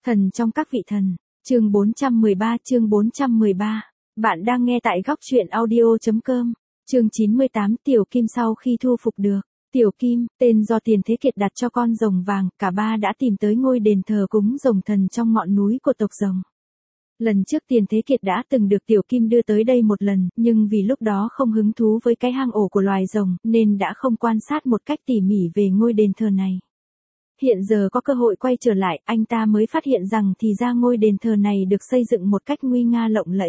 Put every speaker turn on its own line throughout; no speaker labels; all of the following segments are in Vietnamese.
Thần trong các vị thần, chương 413. Bạn đang nghe tại góc truyện audio.com, chương 98. Tiểu Kim sau khi thu phục được. Tiểu Kim, tên do Tiền Thế Kiệt đặt cho con rồng vàng, cả ba đã tìm tới ngôi đền thờ cúng rồng thần trong ngọn núi của tộc rồng. Lần trước Tiền Thế Kiệt đã từng được Tiểu Kim đưa tới đây một lần, nhưng vì lúc đó không hứng thú với cái hang ổ của loài rồng, nên đã không quan sát một cách tỉ mỉ về ngôi đền thờ này. Hiện giờ có cơ hội quay trở lại, anh ta mới phát hiện rằng thì ra ngôi đền thờ này được xây dựng một cách nguy nga lộng lẫy.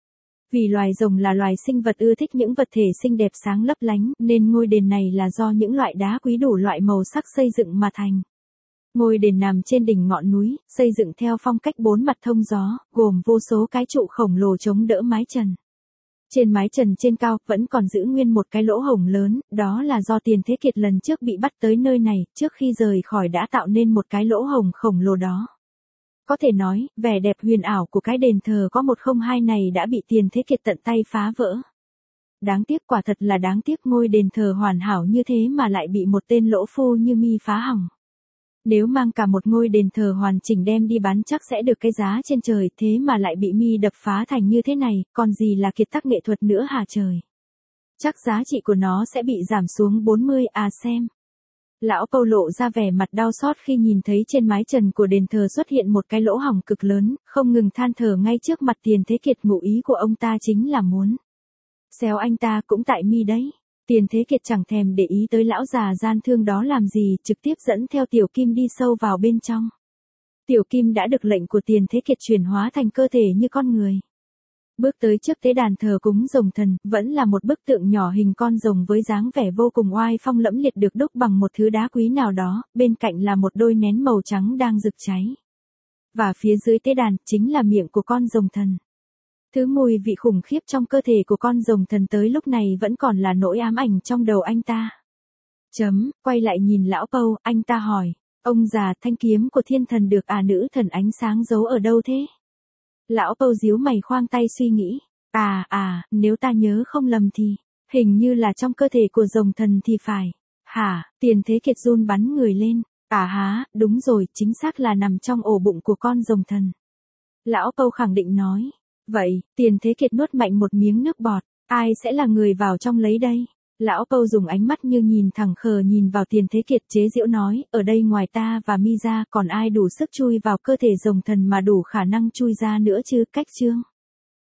Vì loài rồng là loài sinh vật ưa thích những vật thể xinh đẹp sáng lấp lánh, nên ngôi đền này là do những loại đá quý đủ loại màu sắc xây dựng mà thành. Ngôi đền nằm trên đỉnh ngọn núi, xây dựng theo phong cách 4 mặt thông gió, gồm vô số cái trụ khổng lồ chống đỡ mái trần. Trên mái trần trên cao vẫn còn giữ nguyên một cái lỗ hổng lớn, đó là do Tiền Thế Kiệt lần trước bị bắt tới nơi này, trước khi rời khỏi đã tạo nên một cái lỗ hổng khổng lồ đó. Có thể nói, vẻ đẹp huyền ảo của cái đền thờ có 102 này đã bị Tiền Thế Kiệt tận tay phá vỡ. Đáng tiếc, quả thật là đáng tiếc, ngôi đền thờ hoàn hảo như thế mà lại bị một tên lỗ phu như mi phá hỏng. Nếu mang cả một ngôi đền thờ hoàn chỉnh đem đi bán chắc sẽ được cái giá trên trời, thế mà lại bị mi đập phá thành như thế này, còn gì là kiệt tác nghệ thuật nữa hả trời. Chắc giá trị của nó sẽ bị giảm xuống 40 à xem. Lão Pâu lộ ra vẻ mặt đau xót khi nhìn thấy trên mái trần của đền thờ xuất hiện một cái lỗ hổng cực lớn, không ngừng than thở ngay trước mặt Tiền Thế Kiệt. Ngụ ý của ông ta chính là muốn xéo anh ta cũng tại mi đấy. Tiền Thế Kiệt chẳng thèm để ý tới lão già gian thương đó làm gì, trực tiếp dẫn theo Tiểu Kim đi sâu vào bên trong. Tiểu Kim đã được lệnh của Tiền Thế Kiệt chuyển hóa thành cơ thể như con người. Bước tới trước tế đàn thờ cúng rồng thần, vẫn là một bức tượng nhỏ hình con rồng với dáng vẻ vô cùng oai phong lẫm liệt được đúc bằng một thứ đá quý nào đó, bên cạnh là một đôi nén màu trắng đang rực cháy. Và phía dưới tế đàn chính là miệng của con rồng thần. Thứ mùi vị khủng khiếp trong cơ thể của con rồng thần tới lúc này vẫn còn là nỗi ám ảnh trong đầu anh ta. Quay lại nhìn lão Pâu, anh ta hỏi, ông già, thanh kiếm của thiên thần được nữ thần ánh sáng giấu ở đâu thế? Lão Pâu díu mày khoang tay suy nghĩ, nếu ta nhớ không lầm thì, hình như là trong cơ thể của rồng thần thì phải. Hả? Tiền Thế Kiệt run bắn người lên, đúng rồi, chính xác là nằm trong ổ bụng của con rồng thần. Lão Pâu khẳng định nói. Vậy, Tiền Thế Kiệt nuốt mạnh một miếng nước bọt, ai sẽ là người vào trong lấy đây? Lão Pâu dùng ánh mắt như nhìn thẳng khờ nhìn vào Tiền Thế Kiệt, chế giễu nói, ở đây ngoài ta và mi ra còn ai đủ sức chui vào cơ thể rồng thần mà đủ khả năng chui ra nữa chứ? Cách chương